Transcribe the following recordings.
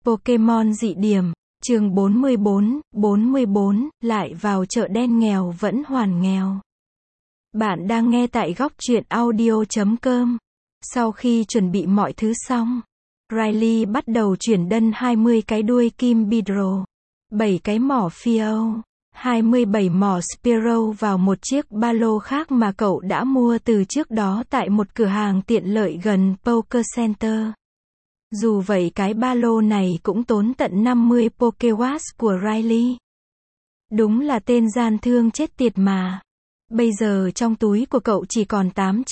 Pokemon dị điểm, chương 44, lại vào chợ đen nghèo vẫn hoàn nghèo. Bạn đang nghe tại góc truyện audio.com. Sau khi chuẩn bị mọi thứ xong, Riley bắt đầu chuyển đân 20 cái đuôi kim Beedrill, 7 cái mỏ Phiêu, 27 mỏ Spearow vào một chiếc ba lô khác mà cậu đã mua từ trước đó tại một cửa hàng tiện lợi gần Poker Center. Dù vậy cái ba lô này cũng tốn tận 50 Pokewatts của Riley. Đúng là tên gian thương chết tiệt mà. Bây giờ trong túi của cậu chỉ còn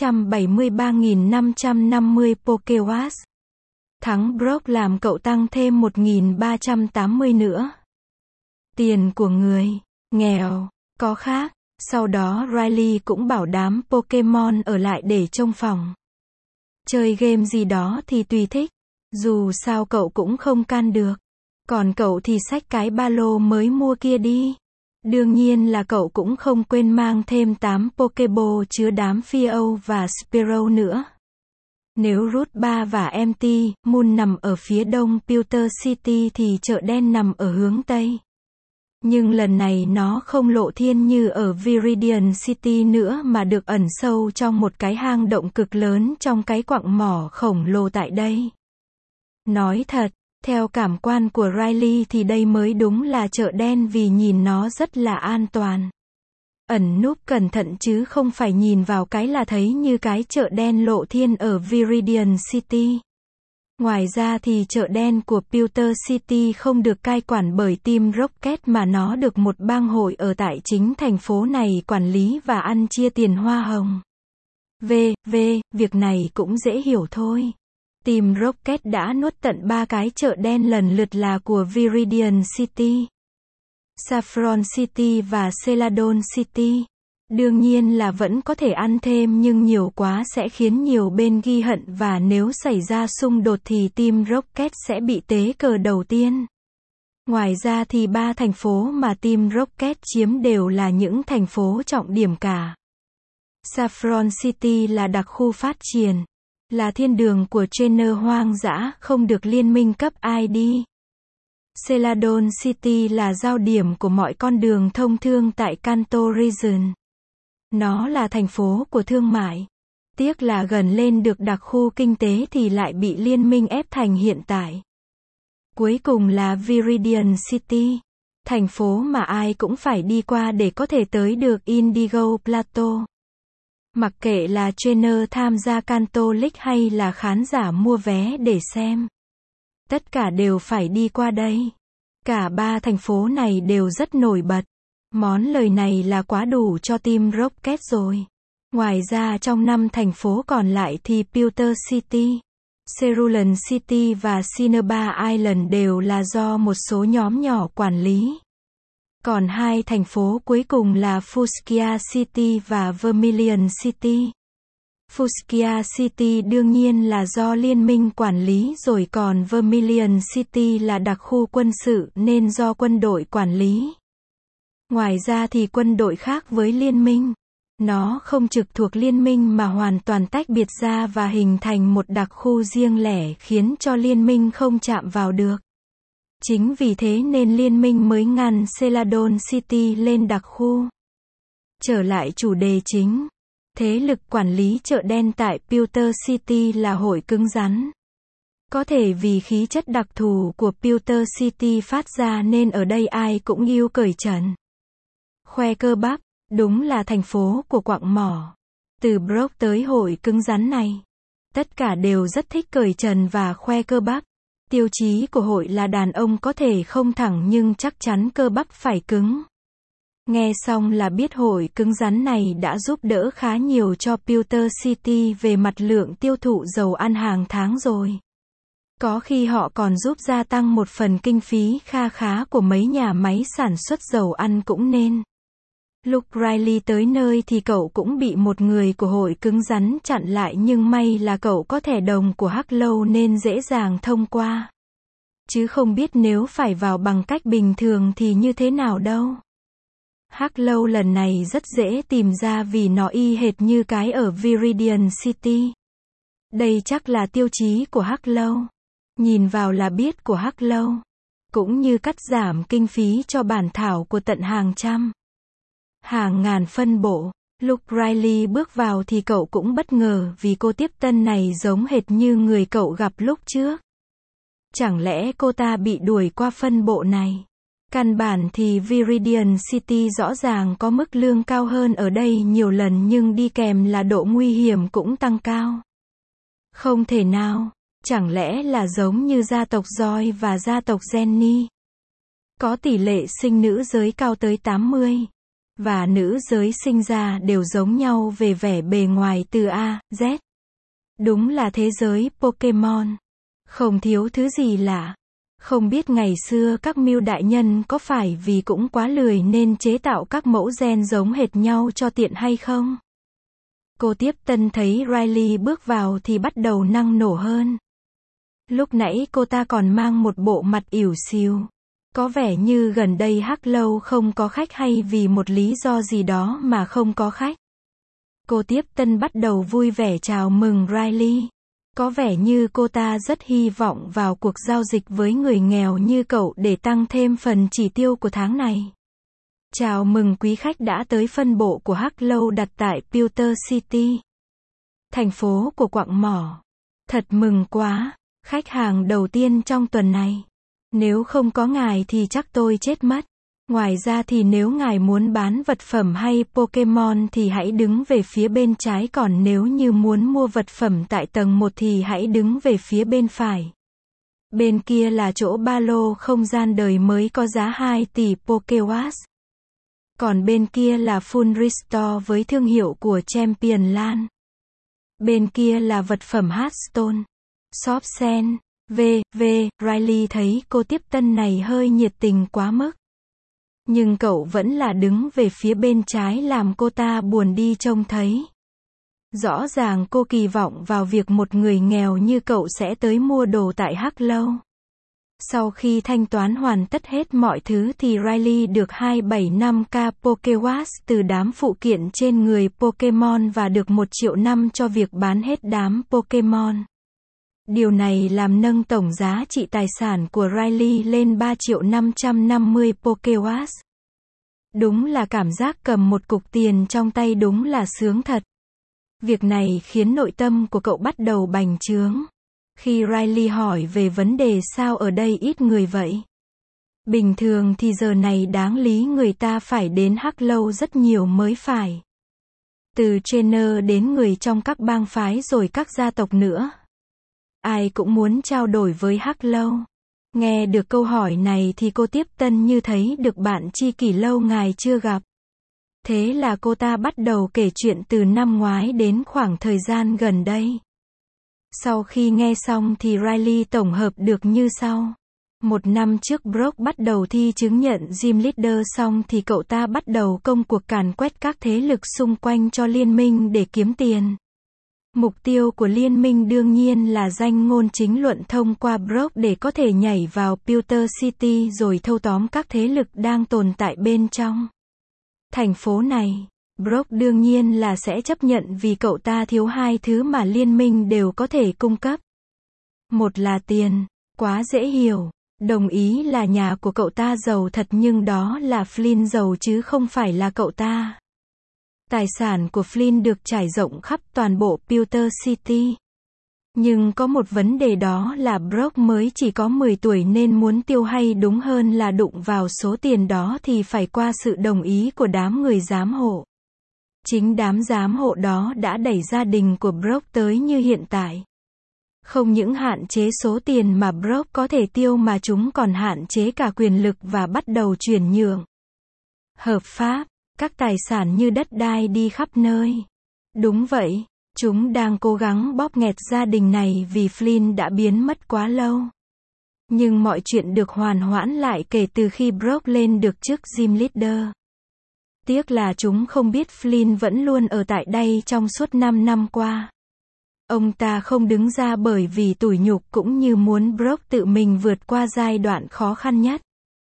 873.550 Pokewatts. Thắng Brock làm cậu tăng thêm 1.380 nữa. Tiền của người nghèo có khác. Sau đó Riley cũng bảo đám Pokemon ở lại để trông phòng. Chơi game gì đó thì tùy thích. Dù sao cậu cũng không can được. Còn cậu thì xách cái ba lô mới mua kia đi. Đương nhiên là cậu cũng không quên mang thêm 8 Pokeball chứa đám Phiêu và Spearow nữa. Nếu Route 3 và Empty Moon nằm ở phía đông Pewter City thì chợ đen nằm ở hướng tây. Nhưng lần này nó không lộ thiên như ở Viridian City nữa mà được ẩn sâu trong một cái hang động cực lớn trong cái quặng mỏ khổng lồ tại đây. Nói thật, theo cảm quan của Riley thì đây mới đúng là chợ đen vì nhìn nó rất là an toàn. Ẩn núp cẩn thận chứ không phải nhìn vào cái là thấy như cái chợ đen lộ thiên ở Viridian City. Ngoài ra thì chợ đen của Pewter City không được cai quản bởi Team Rocket mà nó được một bang hội ở tại chính thành phố này quản lý và ăn chia tiền hoa hồng. Việc này cũng dễ hiểu thôi. Team Rocket đã nuốt tận 3 cái chợ đen lần lượt là của Viridian City, Saffron City và Celadon City. Đương nhiên là vẫn có thể ăn thêm nhưng nhiều quá sẽ khiến nhiều bên ghi hận và nếu xảy ra xung đột thì Team Rocket sẽ bị tế cờ đầu tiên. Ngoài ra thì 3 thành phố mà Team Rocket chiếm đều là những thành phố trọng điểm cả. Saffron City là đặc khu phát triển, là thiên đường của trainer hoang dã, không được liên minh cấp ID. Celadon City là giao điểm của mọi con đường thông thương tại Kanto Region. Nó là thành phố của thương mại. Tiếc là gần lên được đặc khu kinh tế thì lại bị liên minh ép thành hiện tại. Cuối cùng là Viridian City, thành phố mà ai cũng phải đi qua để có thể tới được Indigo Plateau. Mặc kệ là trainer tham gia Kanto League hay là khán giả mua vé để xem, tất cả đều phải đi qua đây. Cả 3 thành phố này đều rất nổi bật. Món lời này là quá đủ cho Team Rocket rồi. Ngoài ra trong 5 thành phố còn lại thì Pewter City, Cerulean City và Cinnabar Island đều là do một số nhóm nhỏ quản lý. Còn 2 thành phố cuối cùng là Fuskia City và Vermilion City. Fuskia City đương nhiên là do liên minh quản lý rồi còn Vermilion City là đặc khu quân sự nên do quân đội quản lý. Ngoài ra thì quân đội khác với liên minh. Nó không trực thuộc liên minh mà hoàn toàn tách biệt ra và hình thành một đặc khu riêng lẻ khiến cho liên minh không chạm vào được. Chính vì thế nên liên minh mới ngăn Celadon City lên đặc khu. Trở lại chủ đề chính. Thế lực quản lý chợ đen tại Pewter City là hội cứng rắn. Có thể vì khí chất đặc thù của Pewter City phát ra nên ở đây ai cũng yêu cởi trần. Khoe cơ bắp, đúng là thành phố của quặng mỏ. Từ Brock tới hội cứng rắn này, tất cả đều rất thích cởi trần và khoe cơ bắp. Tiêu chí của hội là đàn ông có thể không thẳng nhưng chắc chắn cơ bắp phải cứng. Nghe xong là biết hội cứng rắn này đã giúp đỡ khá nhiều cho Pewter City về mặt lượng tiêu thụ dầu ăn hàng tháng rồi. Có khi họ còn giúp gia tăng một phần kinh phí kha khá của mấy nhà máy sản xuất dầu ăn cũng nên. Lúc Riley tới nơi thì cậu cũng bị một người của hội cứng rắn chặn lại nhưng may là cậu có thẻ đồng của Harlow nên dễ dàng thông qua. Chứ không biết nếu phải vào bằng cách bình thường thì như thế nào đâu. Harlow lần này rất dễ tìm ra vì nó y hệt như cái ở Viridian City. Đây chắc là tiêu chí của Harlow. Nhìn vào là biết của Hắc Lâu. Cũng như cắt giảm kinh phí cho bản thảo của tận hàng trăm, hàng ngàn phân bộ. Lúc Riley bước vào thì cậu cũng bất ngờ vì cô tiếp tân này giống hệt như người cậu gặp lúc trước. Chẳng lẽ cô ta bị đuổi qua phân bộ này? Căn bản thì Viridian City rõ ràng có mức lương cao hơn ở đây nhiều lần nhưng đi kèm là độ nguy hiểm cũng tăng cao. Không thể nào, chẳng lẽ là giống như gia tộc Joy và gia tộc Jenny? Có tỷ lệ sinh nữ giới cao tới 80. Và nữ giới sinh ra đều giống nhau về vẻ bề ngoài từ A, Z. Đúng là thế giới Pokemon. Không thiếu thứ gì lạ. Không biết ngày xưa các Mew đại nhân có phải vì cũng quá lười nên chế tạo các mẫu gen giống hệt nhau cho tiện hay không? Cô tiếp tân thấy Riley bước vào thì bắt đầu năng nổ hơn. Lúc nãy cô ta còn mang một bộ mặt ỉu xìu. Có vẻ như gần đây Hắc Lâu không có khách hay vì một lý do gì đó mà không có khách. Cô tiếp tân bắt đầu vui vẻ chào mừng Riley. Có vẻ như cô ta rất hy vọng vào cuộc giao dịch với người nghèo như cậu để tăng thêm phần chỉ tiêu của tháng này. Chào mừng quý khách đã tới phân bộ của Hắc Lâu đặt tại Pewter City, thành phố của quặng mỏ. Thật mừng quá, khách hàng đầu tiên trong tuần này. Nếu không có ngài thì chắc tôi chết mất. Ngoài ra thì nếu ngài muốn bán vật phẩm hay Pokemon thì hãy đứng về phía bên trái, còn nếu như muốn mua vật phẩm tại tầng 1 thì hãy đứng về phía bên phải. Bên kia là chỗ ba lô không gian đời mới có giá 2 tỷ Pokéwatt. Còn bên kia là Full Restore với thương hiệu của Champion Land. Bên kia là vật phẩm Hearthstone, Shop Sen. Riley thấy cô tiếp tân này hơi nhiệt tình quá mức. Nhưng cậu vẫn là đứng về phía bên trái làm cô ta buồn đi trông thấy. Rõ ràng cô kỳ vọng vào việc một người nghèo như cậu sẽ tới mua đồ tại Hắc Lâu. Sau khi thanh toán hoàn tất hết mọi thứ thì Riley được 275k Pokéwatt từ đám phụ kiện trên người Pokemon và được 1 triệu năm cho việc bán hết đám Pokemon. Điều này làm nâng tổng giá trị tài sản của Riley lên 3.550 Pokéwatt. Đúng là cảm giác cầm một cục tiền trong tay đúng là sướng thật. Việc này khiến nội tâm của cậu bắt đầu bành trướng. Khi Riley hỏi về vấn đề sao ở đây ít người vậy? Bình thường thì giờ này đáng lý người ta phải đến Hắc Lâu rất nhiều mới phải. Từ trainer đến người trong các bang phái rồi các gia tộc nữa. Ai cũng muốn trao đổi với Hắc Lâu. Nghe được câu hỏi này thì cô tiếp tân như thấy được bạn tri kỷ lâu ngày chưa gặp. Thế là cô ta bắt đầu kể chuyện từ năm ngoái đến khoảng thời gian gần đây. Sau khi nghe xong thì Riley tổng hợp được như sau. 1 năm trước Brock bắt đầu thi chứng nhận Gym Leader xong thì cậu ta bắt đầu công cuộc càn quét các thế lực xung quanh cho liên minh để kiếm tiền. Mục tiêu của liên minh đương nhiên là danh ngôn chính luận thông qua Brock để có thể nhảy vào Pewter City rồi thâu tóm các thế lực đang tồn tại bên trong thành phố này. Brock đương nhiên là sẽ chấp nhận vì cậu ta thiếu 2 thứ mà liên minh đều có thể cung cấp. Một là tiền, quá dễ hiểu. Đồng ý là nhà của cậu ta giàu thật nhưng đó là Flynn giàu chứ không phải là cậu ta. Tài sản của Flynn được trải rộng khắp toàn bộ Pewter City. Nhưng có một vấn đề đó là Brock mới chỉ có 10 tuổi nên muốn tiêu hay đúng hơn là đụng vào số tiền đó thì phải qua sự đồng ý của đám người giám hộ. Chính đám giám hộ đó đã đẩy gia đình của Brock tới như hiện tại. Không những hạn chế số tiền mà Brock có thể tiêu mà chúng còn hạn chế cả quyền lực và bắt đầu chuyển nhượng hợp pháp các tài sản như đất đai đi khắp nơi. Đúng vậy, chúng đang cố gắng bóp nghẹt gia đình này vì Flynn đã biến mất quá lâu. Nhưng mọi chuyện được hoàn hoãn lại kể từ khi Brock lên được chức Gym Leader. Tiếc là chúng không biết Flynn vẫn luôn ở tại đây trong suốt 5 năm qua. Ông ta không đứng ra bởi vì tủi nhục cũng như muốn Brock tự mình vượt qua giai đoạn khó khăn nhất.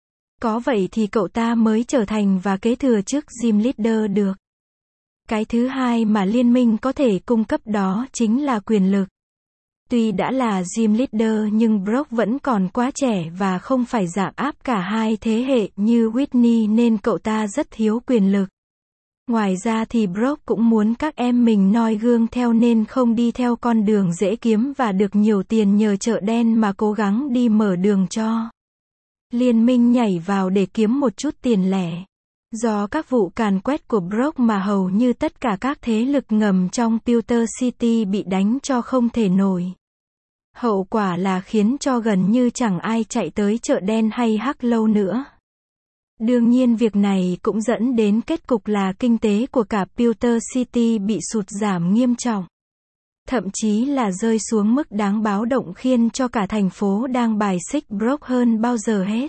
Có vậy thì cậu ta mới trở thành và kế thừa chức Gym Leader được. Cái thứ hai mà liên minh có thể cung cấp đó chính là quyền lực. Tuy đã là gym leader nhưng Brock vẫn còn quá trẻ và không phải dạng áp cả hai thế hệ như Whitney nên cậu ta rất thiếu quyền lực. Ngoài ra thì Brock cũng muốn các em mình noi gương theo nên không đi theo con đường dễ kiếm và được nhiều tiền nhờ chợ đen mà cố gắng đi mở đường cho liên minh nhảy vào để kiếm một chút tiền lẻ. Do các vụ càn quét của Brock mà hầu như tất cả các thế lực ngầm trong Pewter City bị đánh cho không thể nổi. Hậu quả là khiến cho gần như chẳng ai chạy tới chợ đen hay Harlow nữa. Đương nhiên việc này cũng dẫn đến kết cục là kinh tế của cả Pewter City bị sụt giảm nghiêm trọng. Thậm chí là rơi xuống mức đáng báo động khiến cho cả thành phố đang bài xích Brock hơn bao giờ hết.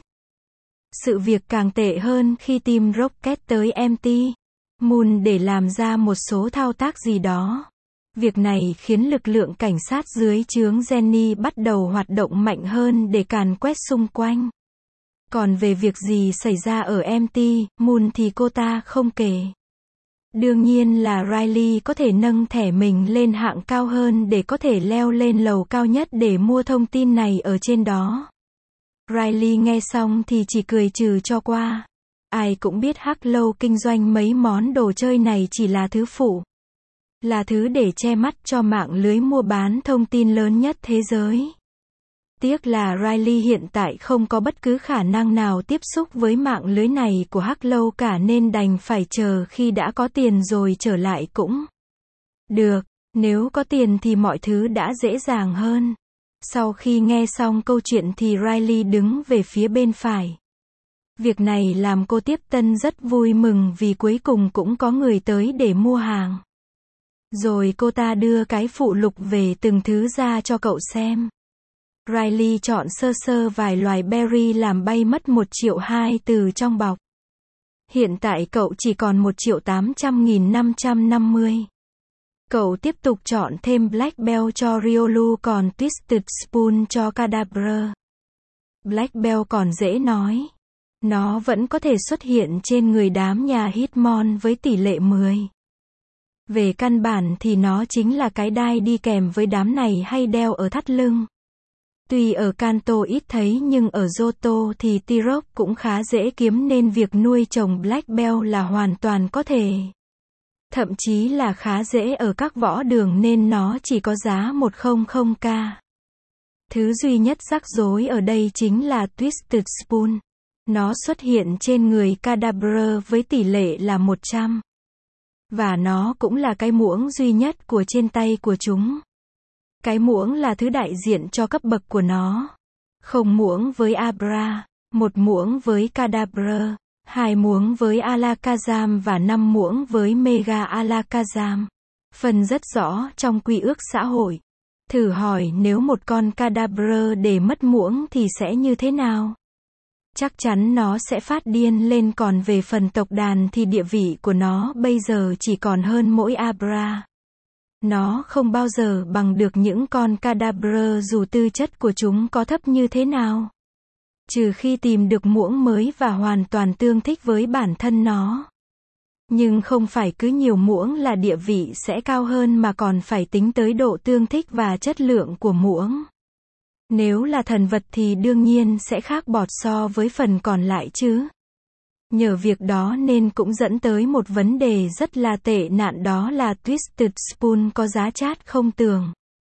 Sự việc càng tệ hơn khi team Rocket tới MT Moon để làm ra một số thao tác gì đó. Việc này khiến lực lượng cảnh sát dưới trướng Jenny bắt đầu hoạt động mạnh hơn để càn quét xung quanh. Còn về việc gì xảy ra ở MT Moon thì cô ta không kể. Đương nhiên là Riley có thể nâng thẻ mình lên hạng cao hơn để có thể leo lên lầu cao nhất để mua thông tin này ở trên đó. Riley nghe xong thì chỉ cười trừ cho qua. Ai cũng biết Harlow kinh doanh mấy món đồ chơi này chỉ là thứ phụ. Là thứ để che mắt cho mạng lưới mua bán thông tin lớn nhất thế giới. Tiếc là Riley hiện tại không có bất cứ khả năng nào tiếp xúc với mạng lưới này của Harlow cả nên đành phải chờ khi đã có tiền rồi trở lại cũng được. Nếu có tiền thì mọi thứ đã dễ dàng hơn. Sau khi nghe xong câu chuyện thì Riley đứng về phía bên phải. Việc này làm cô tiếp tân rất vui mừng vì cuối cùng cũng có người tới để mua hàng. Rồi cô ta đưa cái phụ lục về từng thứ ra cho cậu xem. Riley chọn sơ sơ vài loài berry làm bay mất 1,2 triệu từ trong bọc. Hiện tại cậu chỉ còn 1.800.550. Cậu tiếp tục chọn thêm Black Bell cho Riolu còn Twisted Spoon cho Kadabra. Black Bell còn dễ nói. Nó vẫn có thể xuất hiện trên người đám nhà Hitmon với tỷ lệ 10. Về căn bản thì nó chính là cái đai đi kèm với đám này hay đeo ở thắt lưng. Tuy ở Kanto ít thấy nhưng ở Johto thì T-Rock cũng khá dễ kiếm nên việc nuôi trồng Black Bell là hoàn toàn có thể. Thậm chí là khá dễ ở các võ đường nên nó chỉ có giá 100k. Thứ duy nhất rắc rối ở đây chính là Twisted Spoon. Nó xuất hiện trên người Kadabra với tỷ lệ là 100. Và nó cũng là cái muỗng duy nhất của trên tay của chúng. Cái muỗng là thứ đại diện cho cấp bậc của nó. Không muỗng với Abra, 1 muỗng với Kadabra, 2 muỗng với Alakazam và 5 muỗng với Mega Alakazam. Phần rất rõ trong quy ước xã hội. Thử hỏi nếu một con Kadabra để mất muỗng thì sẽ như thế nào? Chắc chắn nó sẽ phát điên lên, còn về phần tộc đàn thì địa vị của nó bây giờ chỉ còn hơn mỗi Abra. Nó không bao giờ bằng được những con Kadabra dù tư chất của chúng có thấp như thế nào. Trừ khi tìm được muỗng mới và hoàn toàn tương thích với bản thân nó. Nhưng không phải cứ nhiều muỗng là địa vị sẽ cao hơn mà còn phải tính tới độ tương thích và chất lượng của muỗng. Nếu là thần vật thì đương nhiên sẽ khác bọt so với phần còn lại chứ. Nhờ việc đó nên cũng dẫn tới một vấn đề rất là tệ nạn, đó là Twisted Spoon có giá chát không tưởng.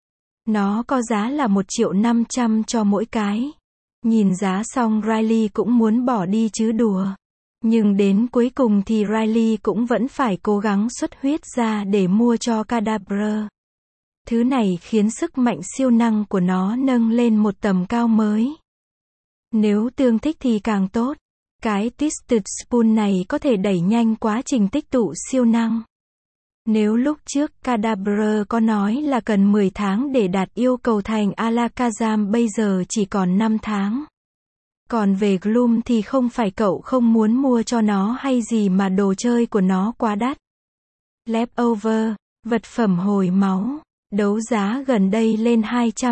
Nó có giá là 1.500.000 cho mỗi cái. Nhìn giá xong Riley cũng muốn bỏ đi chứ đùa. Nhưng đến cuối cùng thì Riley cũng vẫn phải cố gắng xuất huyết ra để mua cho Kadabra. Thứ này khiến sức mạnh siêu năng của nó nâng lên một tầm cao mới. Nếu tương thích thì càng tốt. Cái Twisted Spoon này có thể đẩy nhanh quá trình tích tụ siêu năng. Nếu lúc trước Kadabra có nói là cần 10 tháng để đạt yêu cầu thành Alakazam, bây giờ chỉ còn 5 tháng. Còn về Gloom thì không phải cậu không muốn mua cho nó hay gì mà đồ chơi của nó quá đắt. Leftover, vật phẩm hồi máu, đấu giá gần đây lên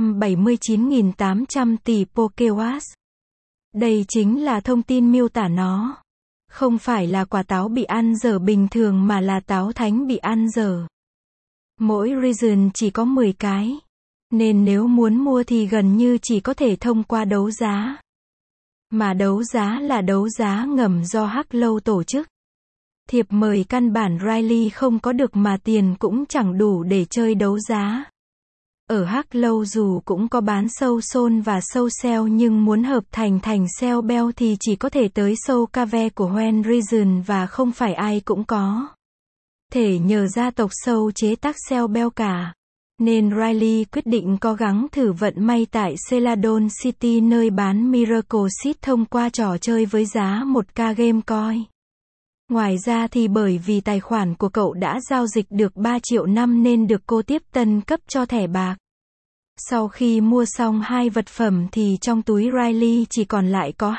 279.800 tỷ Pokéwatt. Đây chính là thông tin miêu tả nó. Không phải là quả táo bị ăn dở bình thường mà là táo thánh bị ăn dở. Mỗi region chỉ có 10 cái. Nên nếu muốn mua thì gần như chỉ có thể thông qua đấu giá. Mà đấu giá là đấu giá ngầm do Harlow tổ chức. Thiệp mời căn bản Riley không có được mà tiền cũng chẳng đủ để chơi đấu giá. Ở Harlow dù cũng có bán show Soul và show Sale nhưng muốn hợp thành Sale Bell thì chỉ có thể tới show Cave của When Reason và không phải ai cũng có thể nhờ gia tộc show chế tác Sale Bell cả. Nên Riley quyết định cố gắng thử vận may tại Celadon City nơi bán Miracle Seed thông qua trò chơi với giá 1k game coin. Ngoài ra thì bởi vì tài khoản của cậu đã giao dịch được 3 triệu năm nên được cô tiếp tân cấp cho thẻ bạc. Sau khi mua xong 2 vật phẩm thì trong túi Riley chỉ còn lại có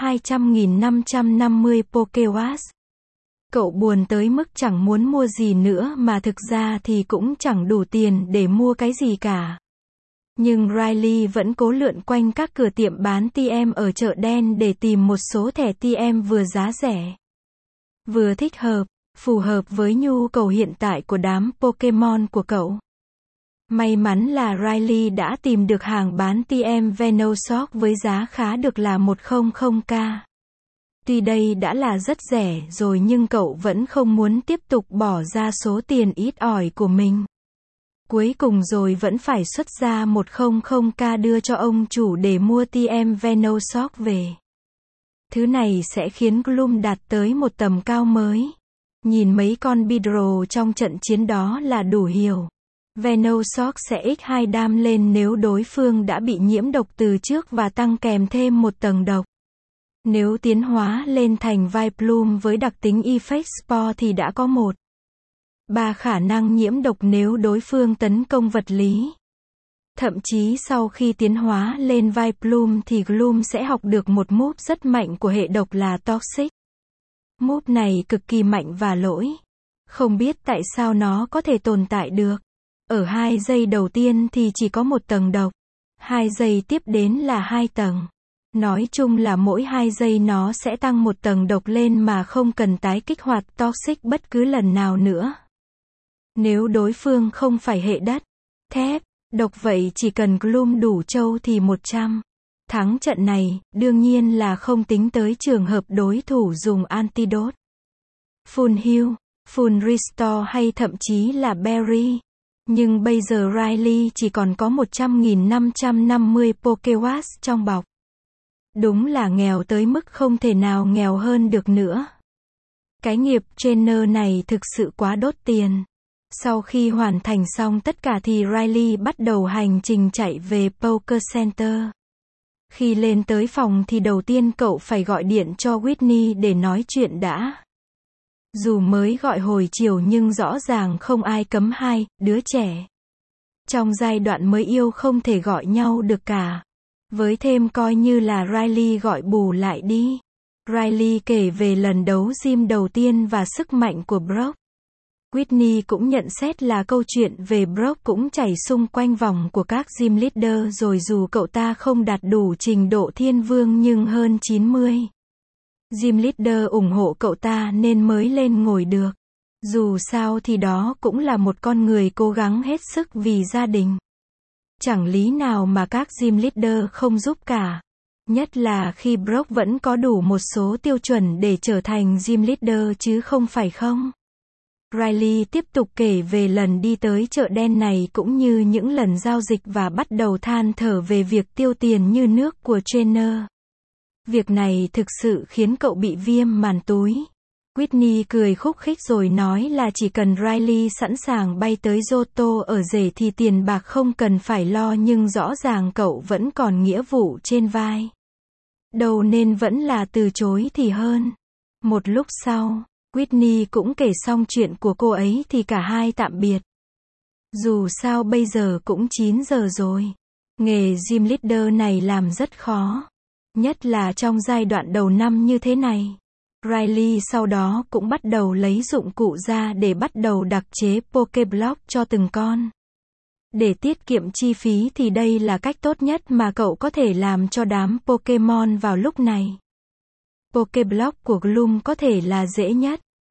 200.550 Pokéwatt. Cậu buồn tới mức chẳng muốn mua gì nữa mà thực ra thì cũng chẳng đủ tiền để mua cái gì cả. Nhưng Riley vẫn cố lượn quanh các cửa tiệm bán TM ở chợ đen để tìm một số thẻ TM vừa giá rẻ, vừa thích hợp, phù hợp với nhu cầu hiện tại của đám Pokemon của cậu. May mắn là Riley đã tìm được hàng bán TM Venoshock với giá khá được là 100k. Tuy đây đã là rất rẻ rồi nhưng cậu vẫn không muốn tiếp tục bỏ ra số tiền ít ỏi của mình. Cuối cùng rồi vẫn phải xuất ra 100k đưa cho ông chủ để mua TM Venoshock về. Thứ này sẽ khiến Gloom đạt tới một tầm cao mới. Nhìn mấy con Beedrill trong trận chiến đó là đủ hiểu. Venoshock sẽ x2 đam lên nếu đối phương đã bị nhiễm độc từ trước và tăng kèm thêm một tầng độc. Nếu tiến hóa lên thành Vileplume với đặc tính Effect Spore thì đã có 1/3 khả năng nhiễm độc nếu đối phương tấn công vật lý. Thậm chí sau khi tiến hóa lên Vileplume thì Gloom sẽ học được một move rất mạnh của hệ độc là Toxic. Move này cực kỳ mạnh và lỗi. Không biết tại sao nó có thể tồn tại được. Ở 2 giây đầu tiên thì chỉ có 1 tầng độc. 2 giây tiếp đến là 2 tầng. Nói chung là mỗi 2 giây nó sẽ tăng 1 tầng độc lên mà không cần tái kích hoạt Toxic bất cứ lần nào nữa. Nếu đối phương không phải hệ đất, thép, độc vậy chỉ cần Gloom đủ trâu thì 100. Thắng trận này, đương nhiên là không tính tới trường hợp đối thủ dùng Antidote, Full Heal, Full Restore hay thậm chí là Berry. Nhưng bây giờ Riley chỉ còn có 100.550 Pokéwatt trong bọc. Đúng là nghèo tới mức không thể nào nghèo hơn được nữa. Cái nghiệp trainer này thực sự quá đốt tiền. Sau khi hoàn thành xong tất cả thì Riley bắt đầu hành trình chạy về Poker Center. Khi lên tới phòng thì đầu tiên cậu phải gọi điện cho Whitney để nói chuyện đã. Dù mới gọi hồi chiều nhưng rõ ràng không ai cấm hai đứa trẻ trong giai đoạn mới yêu không thể gọi nhau được cả. Với thêm coi như là Riley gọi bù lại đi. Riley kể về lần đấu gym đầu tiên và sức mạnh của Brock. Whitney cũng nhận xét là câu chuyện về Brock cũng chảy xung quanh vòng của các gym leader rồi dù cậu ta không đạt đủ trình độ thiên vương nhưng hơn 90 gym leader ủng hộ cậu ta nên mới lên ngồi được. Dù sao thì đó cũng là một con người cố gắng hết sức vì gia đình. Chẳng lý nào mà các gym leader không giúp cả. Nhất là khi Brock vẫn có đủ một số tiêu chuẩn để trở thành gym leader chứ không phải không. Riley tiếp tục kể về lần đi tới chợ đen này cũng như những lần giao dịch và bắt đầu than thở về việc tiêu tiền như nước của trainer. Việc này thực sự khiến cậu bị viêm màn túi. Whitney cười khúc khích rồi nói là chỉ cần Riley sẵn sàng bay tới Johto ở rể thì tiền bạc không cần phải lo nhưng rõ ràng cậu vẫn còn nghĩa vụ trên vai. Đầu nên vẫn là từ chối thì hơn. Một lúc sau, Whitney cũng kể xong chuyện của cô ấy thì cả hai tạm biệt. Dù sao bây giờ cũng 9 giờ rồi. Nghề gym leader này làm rất khó. Nhất là trong giai đoạn đầu năm như thế này. Riley sau đó cũng bắt đầu lấy dụng cụ ra để bắt đầu đặc chế Pokéblock cho từng con. Để tiết kiệm chi phí thì đây là cách tốt nhất mà cậu có thể làm cho đám Pokemon vào lúc này. Pokéblock của Gloom có thể là dễ nhất.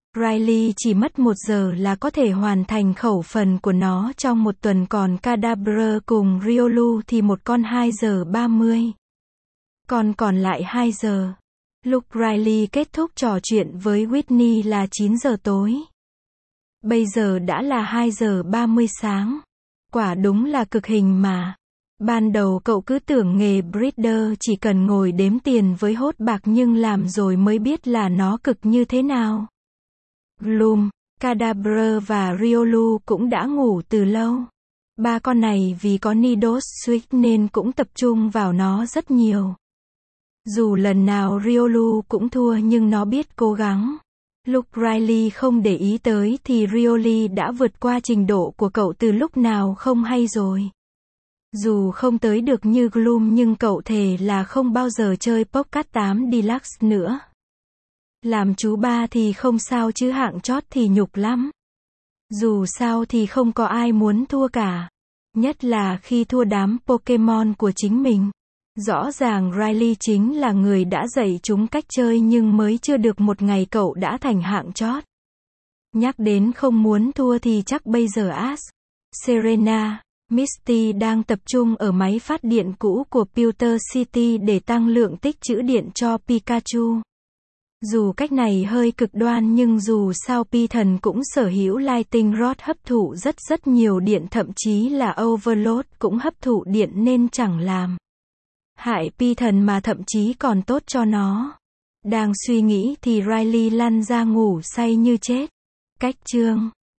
Riley chỉ mất 1 giờ là có thể hoàn thành khẩu phần của nó trong một tuần, còn Kadabra cùng Riolu thì một con 2 giờ 30. Còn lại 2 giờ. Lúc Riley kết thúc trò chuyện với Whitney là 9 giờ tối. Bây giờ đã là 2 giờ 30 sáng. Quả đúng là cực hình mà. Ban đầu cậu cứ tưởng nghề breeder chỉ cần ngồi đếm tiền với hốt bạc, nhưng làm rồi mới biết là nó cực như thế nào. Gloom, Kadabra và Riolu cũng đã ngủ từ lâu. Ba con này vì có Nidos Switch nên cũng tập trung vào nó rất nhiều. Dù lần nào Riolu cũng thua nhưng nó biết cố gắng. Lúc Riley không để ý tới thì Rioli đã vượt qua trình độ của cậu từ lúc nào không hay rồi. Dù không tới được như Gloom nhưng cậu thề là không bao giờ chơi Pocket 8 Deluxe nữa. Làm chú ba thì không sao chứ hạng chót thì nhục lắm. Dù sao thì không có ai muốn thua cả. Nhất là khi thua đám Pokemon của chính mình. Rõ ràng Riley chính là người đã dạy chúng cách chơi nhưng mới chưa được một ngày cậu đã thành hạng chót. Nhắc đến không muốn thua thì chắc bây giờ Ash, Serena, Misty đang tập trung ở máy phát điện cũ của Pewter City để tăng lượng tích trữ điện cho Pikachu. Dù cách này hơi cực đoan nhưng dù sao Pi-thần cũng sở hữu Lightning Rod hấp thụ rất nhiều điện, thậm chí là Overload cũng hấp thụ điện nên chẳng làm hại Pi-thần mà thậm chí còn tốt cho nó. Đang suy nghĩ thì Riley lăn ra ngủ say như chết. Cách chương